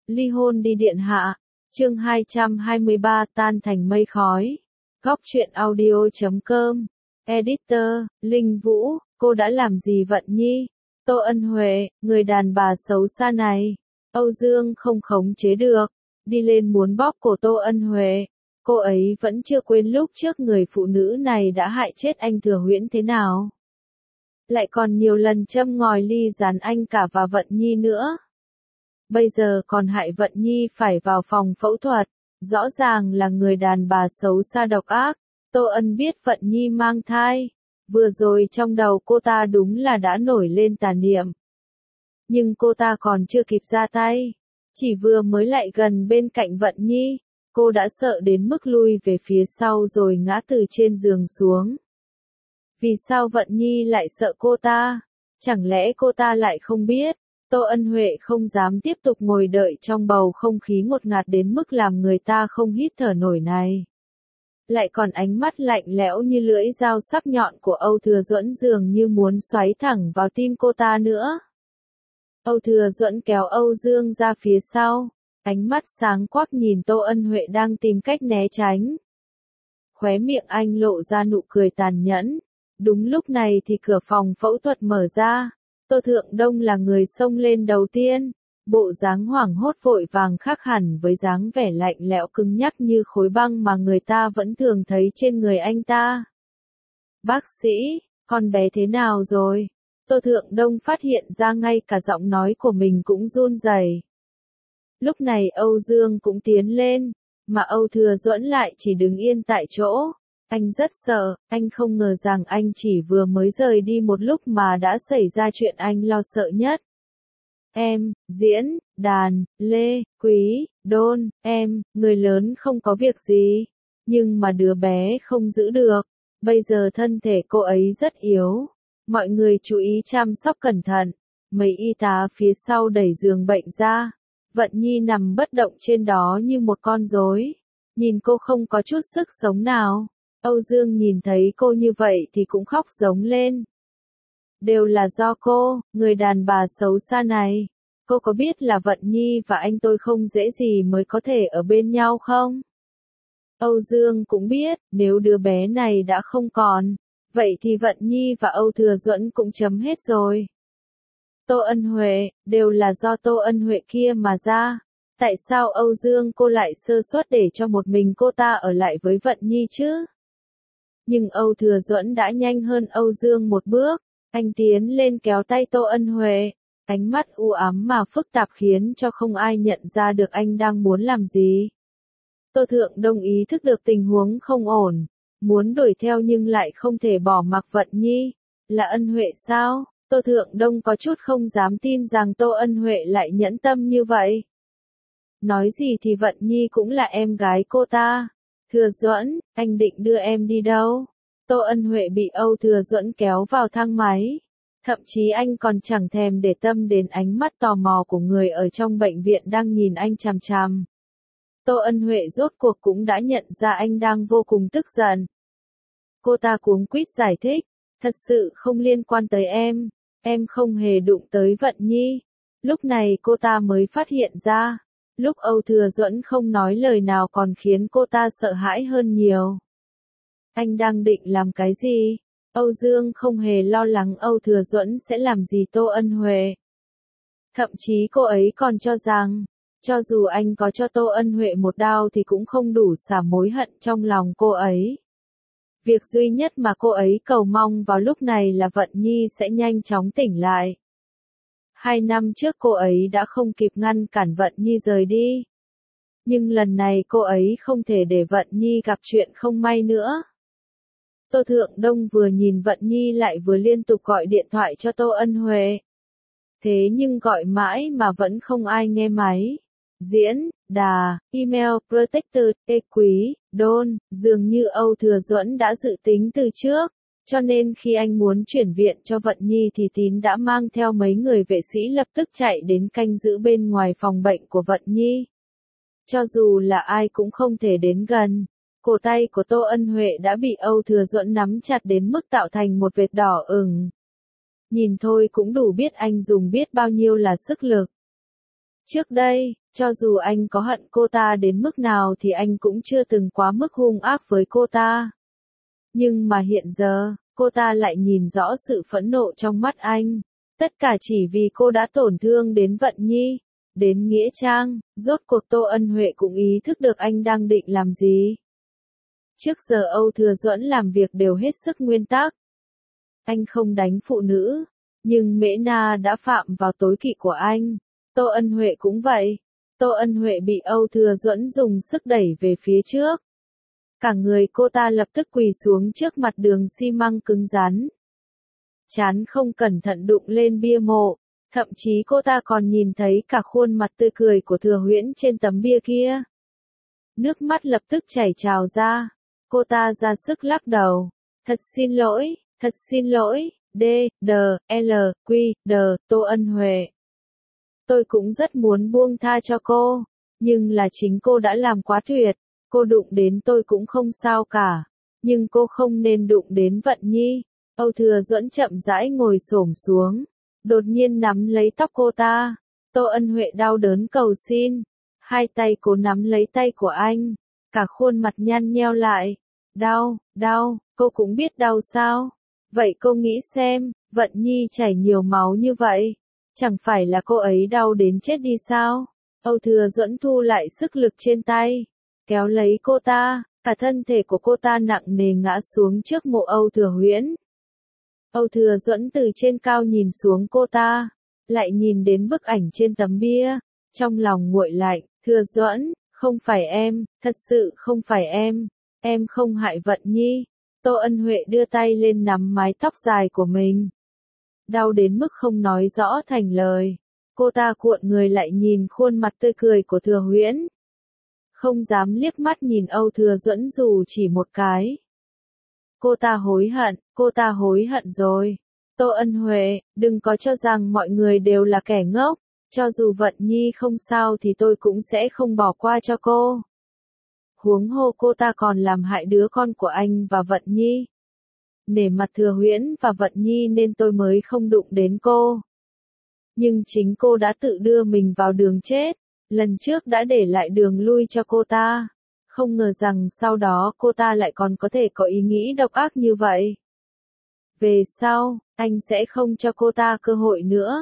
Ly hôn đi điện hạ. Chương 223 tan thành mây khói. Góc truyện audio.com. Editor, Linh Vũ, cô đã làm gì Vận Nhi? Tô Ân Huệ, người đàn bà xấu xa này. Âu Dương không khống chế được, đi lên muốn bóp cổ Tô Ân Huệ. Cô ấy vẫn chưa quên lúc trước người phụ nữ này đã hại chết anh Thừa Huyễn thế nào. Lại còn nhiều lần châm ngòi ly gián anh cả và Vận Nhi nữa. Bây giờ còn hại Vận Nhi phải vào phòng phẫu thuật, rõ ràng là người đàn bà xấu xa độc ác. Tô Ân biết Vận Nhi mang thai, vừa rồi trong đầu cô ta đúng là đã nổi lên tà niệm. Nhưng cô ta còn chưa kịp ra tay, chỉ vừa mới lại gần bên cạnh Vận Nhi, cô đã sợ đến mức lui về phía sau rồi ngã từ trên giường xuống. Vì sao Vận Nhi lại sợ cô ta? Chẳng lẽ cô ta lại không biết? Tô Ân Huệ không dám tiếp tục ngồi đợi trong bầu không khí ngột ngạt đến mức làm người ta không hít thở nổi này. Lại còn ánh mắt lạnh lẽo như lưỡi dao sắc nhọn của Âu Thừa Duẫn dường như muốn xoáy thẳng vào tim cô ta nữa. Âu Thừa Duẫn kéo Âu Dương ra phía sau, ánh mắt sáng quắc nhìn Tô Ân Huệ đang tìm cách né tránh. Khóe miệng anh lộ ra nụ cười tàn nhẫn. Đúng lúc này thì cửa phòng phẫu thuật mở ra. Tô Thượng Đông là người xông lên đầu tiên, bộ dáng hoảng hốt vội vàng khác hẳn với dáng vẻ lạnh lẽo cứng nhắc như khối băng mà người ta vẫn thường thấy trên người anh ta. Bác sĩ, con bé thế nào rồi? Tô Thượng Đông phát hiện ra ngay cả giọng nói của mình cũng run rẩy. Lúc này Âu Dương cũng tiến lên, mà Âu Thừa Duẫn lại chỉ đứng yên tại chỗ. Anh rất sợ, anh không ngờ rằng anh chỉ vừa mới rời đi một lúc mà đã xảy ra chuyện anh lo sợ nhất. Em, Diễn, Đàn, Lê, Quý, Đôn, em, người lớn không có việc gì, nhưng mà đứa bé không giữ được, bây giờ thân thể cô ấy rất yếu. Mọi người chú ý chăm sóc cẩn thận. Mấy y tá phía sau đẩy giường bệnh ra. Vận Nhi nằm bất động trên đó như một con rối. Nhìn cô không có chút sức sống nào. Âu Dương nhìn thấy cô như vậy thì cũng khóc giống lên. Đều là do cô, người đàn bà xấu xa này. Cô có biết là Vận Nhi và anh tôi không dễ gì mới có thể ở bên nhau không? Âu Dương cũng biết, nếu đứa bé này đã không còn, vậy thì Vận Nhi và Âu Thừa Duẫn cũng chấm hết rồi. Tô Ân Huệ, đều là do Tô Ân Huệ kia mà ra. Tại sao Âu Dương cô lại sơ suất để cho một mình cô ta ở lại với Vận Nhi chứ? Nhưng Âu Thừa Duẫn đã nhanh hơn Âu Dương một bước. Anh tiến lên kéo tay Tô Ân Huệ. Ánh mắt u ám mà phức tạp khiến cho không ai nhận ra được anh đang muốn làm gì. Tô Thượng Đông ý thức được tình huống không ổn. Muốn đuổi theo nhưng lại không thể bỏ mặc Vận Nhi. Là Ân Huệ sao? Tô Thượng Đông có chút không dám tin rằng Tô Ân Huệ lại nhẫn tâm như vậy. Nói gì thì Vận Nhi cũng là em gái cô ta. Thừa Duẫn, anh định đưa em đi đâu? Tô Ân Huệ bị Âu Thừa Duẫn kéo vào thang máy. Thậm chí anh còn chẳng thèm để tâm đến ánh mắt tò mò của người ở trong bệnh viện đang nhìn anh chằm chằm. Tô Ân Huệ rốt cuộc cũng đã nhận ra anh đang vô cùng tức giận. Cô ta cuống quýt giải thích, thật sự không liên quan tới em không hề đụng tới Vận Nhi. Lúc này cô ta mới phát hiện ra, lúc Âu Thừa Duẫn không nói lời nào còn khiến cô ta sợ hãi hơn nhiều. Anh đang định làm cái gì? Âu Dương không hề lo lắng Âu Thừa Duẫn sẽ làm gì Tô Ân Huệ. Thậm chí cô ấy còn cho rằng, cho dù anh có cho Tô Ân Huệ một đao thì cũng không đủ xả mối hận trong lòng cô ấy. Việc duy nhất mà cô ấy cầu mong vào lúc này là Vận Nhi sẽ nhanh chóng tỉnh lại. 2 năm trước cô ấy đã không kịp ngăn cản Vận Nhi rời đi. Nhưng lần này cô ấy không thể để Vận Nhi gặp chuyện không may nữa. Tô Thượng Đông vừa nhìn Vận Nhi lại vừa liên tục gọi điện thoại cho Tô Ân Huệ. Thế nhưng gọi mãi mà vẫn không ai nghe máy. Diễn, Đà, email, protector, Quý, Đôn, dường như Âu Thừa Duẫn đã dự tính từ trước, cho nên khi anh muốn chuyển viện cho Vận Nhi thì Tín đã mang theo mấy người vệ sĩ lập tức chạy đến canh giữ bên ngoài phòng bệnh của Vận Nhi. Cho dù là ai cũng không thể đến gần, cổ tay của Tô Ân Huệ đã bị Âu Thừa Duẫn nắm chặt đến mức tạo thành một vệt đỏ ửng. Nhìn thôi cũng đủ biết anh dùng biết bao nhiêu là sức lực. Trước đây, Cho dù anh có hận cô ta đến mức nào thì anh cũng chưa từng quá mức hung ác với cô ta. Nhưng mà hiện giờ, cô ta lại nhìn rõ sự phẫn nộ trong mắt anh. Tất cả chỉ vì cô đã tổn thương đến Vận Nhi, đến Nghĩa Trang. Rốt cuộc Tô Ân Huệ cũng ý thức được anh đang định làm gì. Trước giờ Âu Thừa Duẫn làm việc đều hết sức nguyên tắc. Anh không đánh phụ nữ, nhưng Mễ Na đã phạm vào tối kỵ của anh. Tô Ân Huệ cũng vậy. Tô Ân Huệ bị Âu Thừa Duẫn dùng sức đẩy về phía trước. Cả người cô ta lập tức quỳ xuống trước mặt đường xi măng cứng rắn. Trán không cẩn thận đụng lên bia mộ, thậm chí cô ta còn nhìn thấy cả khuôn mặt tươi cười của Thừa Huyễn trên tấm bia kia. Nước mắt lập tức chảy trào ra, cô ta ra sức lắc đầu. Thật xin lỗi, D, D, L, Q, D, Tô Ân Huệ. Tôi cũng rất muốn buông tha cho cô, nhưng là chính cô đã làm quá tuyệt. Cô đụng đến tôi cũng không sao cả, nhưng cô không nên đụng đến Vận Nhi. Âu Thừa Duẫn chậm rãi ngồi xổm xuống, đột nhiên nắm lấy tóc cô ta. Tô Ân Huệ đau đớn cầu xin, hai tay cố nắm lấy tay của anh, cả khuôn mặt nhăn nheo lại. Đau, cô cũng biết đau sao? Vậy cô nghĩ xem, Vận Nhi chảy nhiều máu như vậy, chẳng phải là cô ấy đau đến chết đi sao? Âu Thừa Duẫn thu lại sức lực trên tay, kéo lấy cô ta, cả thân thể của cô ta nặng nề ngã xuống trước mộ Âu Thừa Huyễn. Âu Thừa Duẫn từ trên cao nhìn xuống cô ta, lại nhìn đến bức ảnh trên tấm bia, trong lòng nguội lạnh. Thừa Duẫn, không phải em, thật sự không phải em không hại Vận Nhi. Tô Ân Huệ đưa tay lên nắm mái tóc dài của mình, đau đến mức không nói rõ thành lời. Cô ta cuộn người lại nhìn khuôn mặt tươi cười của Thừa Huyễn, không dám liếc mắt nhìn Âu Thừa Duẫn dù chỉ một cái. Cô ta hối hận rồi. Tô Ân Huệ, đừng có cho rằng mọi người đều là kẻ ngốc. Cho dù Vận Nhi không sao thì tôi cũng sẽ không bỏ qua cho cô. Huống hồ cô ta còn làm hại đứa con của anh và Vận Nhi. Nể mặt Thừa Huyễn và Vận Nhi nên tôi mới không đụng đến cô. Nhưng chính cô đã tự đưa mình vào đường chết. Lần trước đã để lại đường lui cho cô ta. Không ngờ rằng sau đó cô ta lại còn có thể có ý nghĩ độc ác như vậy. Về sau, anh sẽ không cho cô ta cơ hội nữa.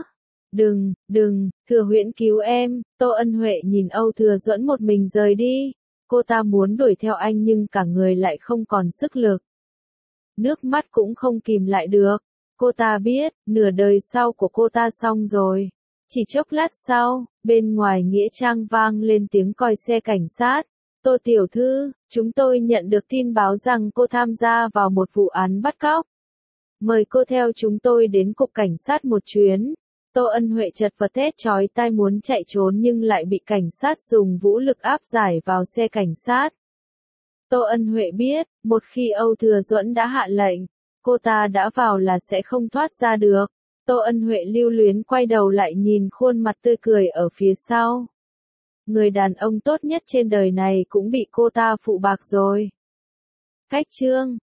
Đừng, Thừa Huyễn cứu em. Tô Ân Huệ nhìn Âu Thừa Duẫn một mình rời đi. Cô ta muốn đuổi theo anh nhưng cả người lại không còn sức lực. Nước mắt cũng không kìm lại được. Cô ta biết, nửa đời sau của cô ta xong rồi. Chỉ chốc lát sau, bên ngoài nghĩa trang vang lên tiếng còi xe cảnh sát. Tô tiểu thư, chúng tôi nhận được tin báo rằng cô tham gia vào một vụ án bắt cóc. Mời cô theo chúng tôi đến cục cảnh sát một chuyến. Tô Ân Huệ chật vật thét chói tai muốn chạy trốn nhưng lại bị cảnh sát dùng vũ lực áp giải vào xe cảnh sát. Tô Ân Huệ biết, một khi Âu Thừa Duẫn đã hạ lệnh, cô ta đã vào là sẽ không thoát ra được. Tô Ân Huệ lưu luyến quay đầu lại nhìn khuôn mặt tươi cười ở phía sau. Người đàn ông tốt nhất trên đời này cũng bị cô ta phụ bạc rồi. Cách chương